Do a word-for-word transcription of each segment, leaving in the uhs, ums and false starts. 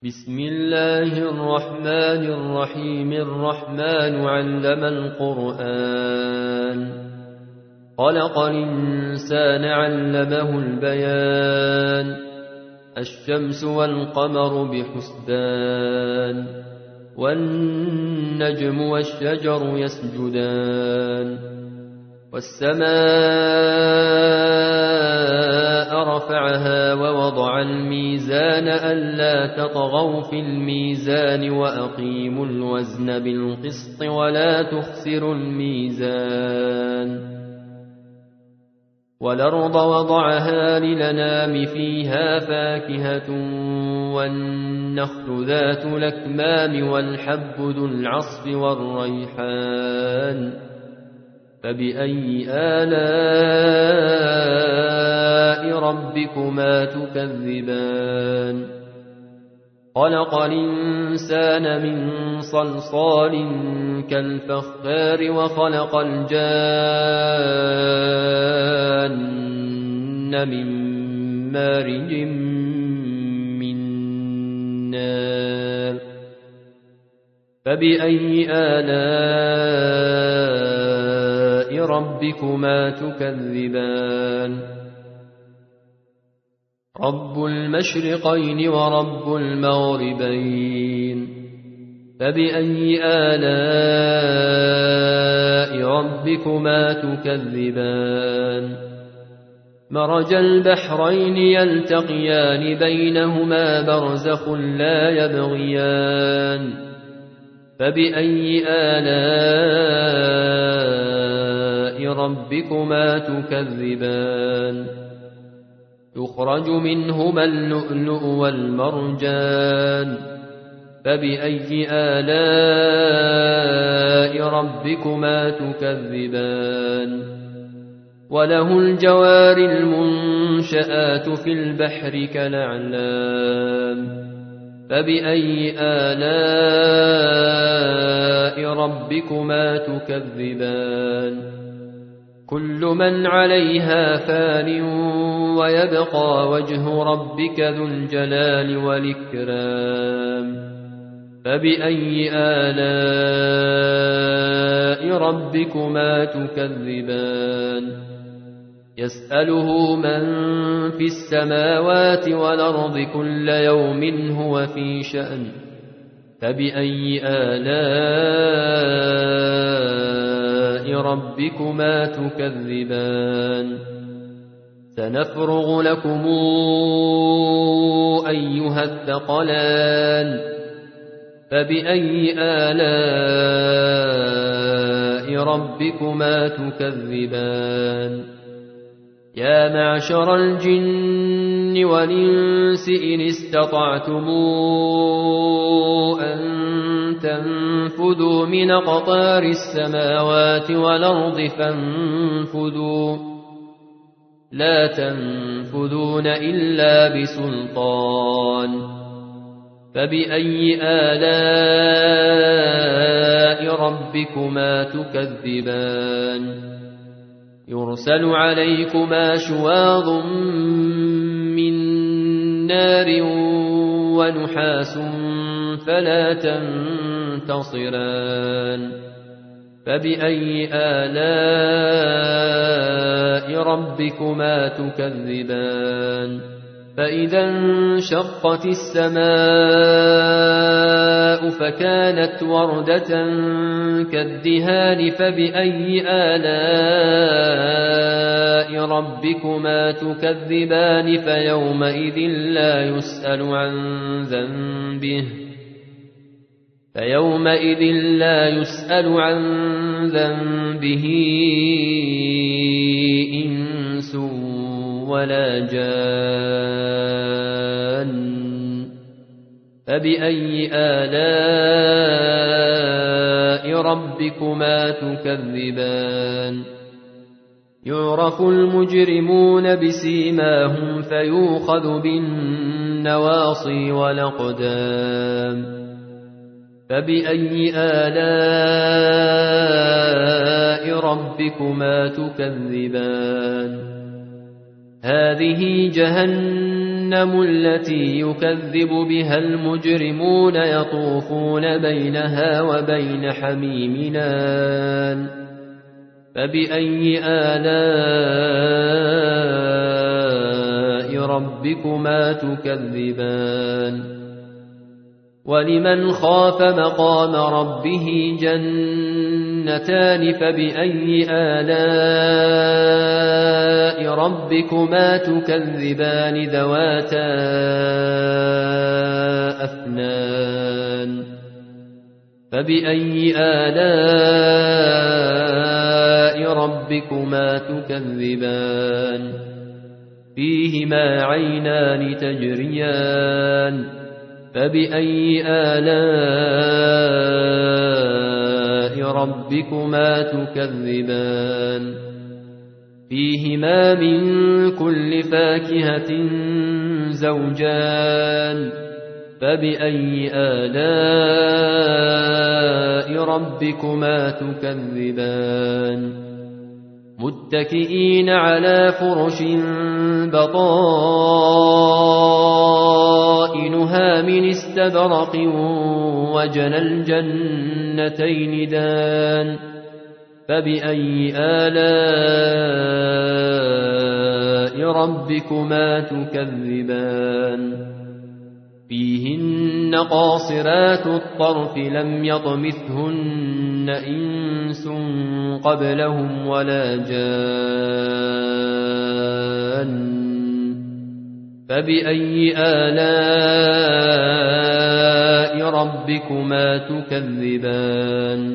بسم الله الرحمن الرحيم. الرحمن علم القرآن، خلق الإنسان علمه البيان. الشمس والقمر بحسبان، والنجم والشجر يسجدان. والسماء رفعها ووضع الميزان ألا تطغوا في الميزان وأقيموا الوزن بالقسط ولا تخسروا الميزان. والأرض وضعها للأنام فيها فاكهة والنخل ذات الأكمام والحب ذو العصف والريحان. فبأي آلاء ربكما تكذبان؟ خلق الإنسان من صلصال كالفخار وخلق الجان من مارج من نار. فبأي آلاء ربكما تكذبان؟ رب المشرقين ورب المغربين. فبأي آلاء ربكما تكذبان؟ مرج البحرين يلتقيان بينهما برزخ لا يبغيان. فبأي آلاء ربكما تكذبان؟ يخرج منهما اللؤلؤ والمرجان. فبأي آلاء ربكما تكذبان؟ وله الجوار المنشآت في البحر كالأعلام. فبأي آلاء ربكما تكذبان؟ كل من عليها فان ويبقى وجه ربك ذو الجلال والإكرام. فبأي آلاء ربكما تكذبان؟ يسأله من في السماوات والأرض كل يوم هو في شأن. فبأي آلاء ربكما تكذبان؟ سنفرغ لكم أيها الثقلان. فبأي آلاء ربكما تكذبان؟ يا معشر الجن والإنس إن استطعتم أن تنفذوا من أقطار السماوات والأرض فانفذوا، لا تنفذون إلا بسلطان. فبأي آلاء ربكما تكذبان؟ يرسل عليكما شواظ من نار ونحاس فلا تنتصران. فبأي آلاء ربكما تكذبان؟ فإذا انشقت السماء فكانت وردة كالدهان. فبأي آلاء ربكما تكذبان؟ فيومئذ لا يسأل عن ذنبه فيومئذ لا يسأل عن ذنبه إنس ولا جان. فبأي آلاء ربكما تكذبان؟ يعرف المجرمون بسيماهم فيوخذ بالنواصي والأقدام. فبأي آلاء ربكما تكذبان؟ هذه جهنم جهنم التي يكذب بها المجرمون يطوفون بينها وبين حميم آن فبأي آلاء ربكما تكذبان ولمن خاف مقام ربه جنتان فبأي آلاء ربكما تكذبان ذواتا أفنان فبأي آلاء ربكما تكذبان فيهما عينان تجريان فبأي آلاء ربكما تكذبان فيهما من كل فاكهة زوجان فبأي آلاء ربكما تكذبان متكئين على فرش بطائنها من استبرق وجنى الجنتين دان فبأي آلاء ربكما تكذبان فيهن قاصرات الطرف لم يطمثهن إنس قبلهم ولا جان فبأي آلاء ربكما تكذبان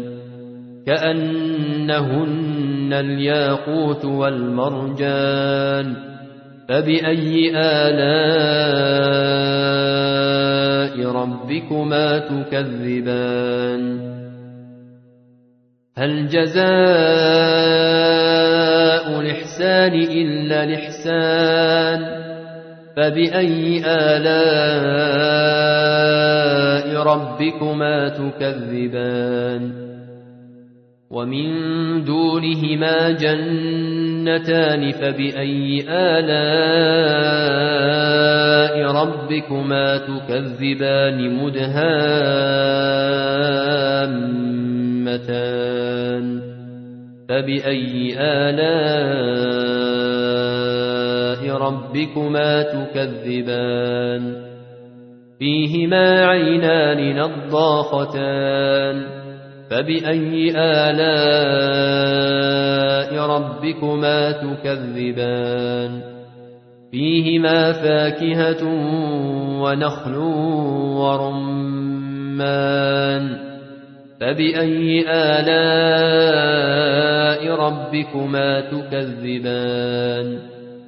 كأنهن الياقوت والمرجان فبأي آلاء ربكما تكذبان هل جزاء الإحسان إلا الإحسان فبأي آلاء ربكما تكذبان ومن دونهما جنتان فبأي آلاء ربكما تكذبان مدهامتان فبأي آلاء ربكما تكذبان فيهما عينان نضاختان فبأي آلاء ربكما تكذبان فيهما فاكهة ونخل ورمان فبأي آلاء ربكما تكذبان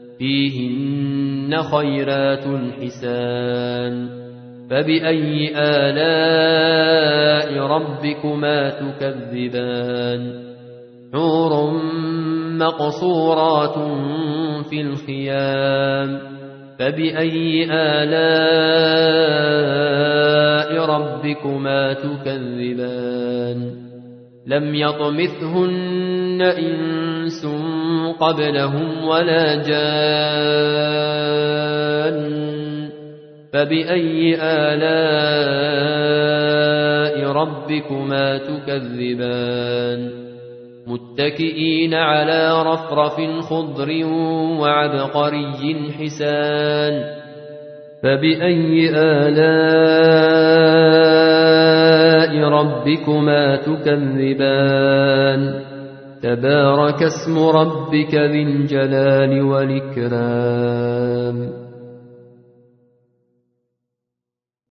فيهن خيرات حسان فبأي آلاء ربكما تكذبان حور مقصورات في الخيام فبأي آلاء ربكما تكذبان لم يطمثهن إنس قبلهم ولا جان فبأي آلاء ربكما تكذبان متكئين على رفرف خضر وعبقري حسان فبأي آلاء ربكما تكذبان تبارك اسم ربك ذي الجلال والإكرام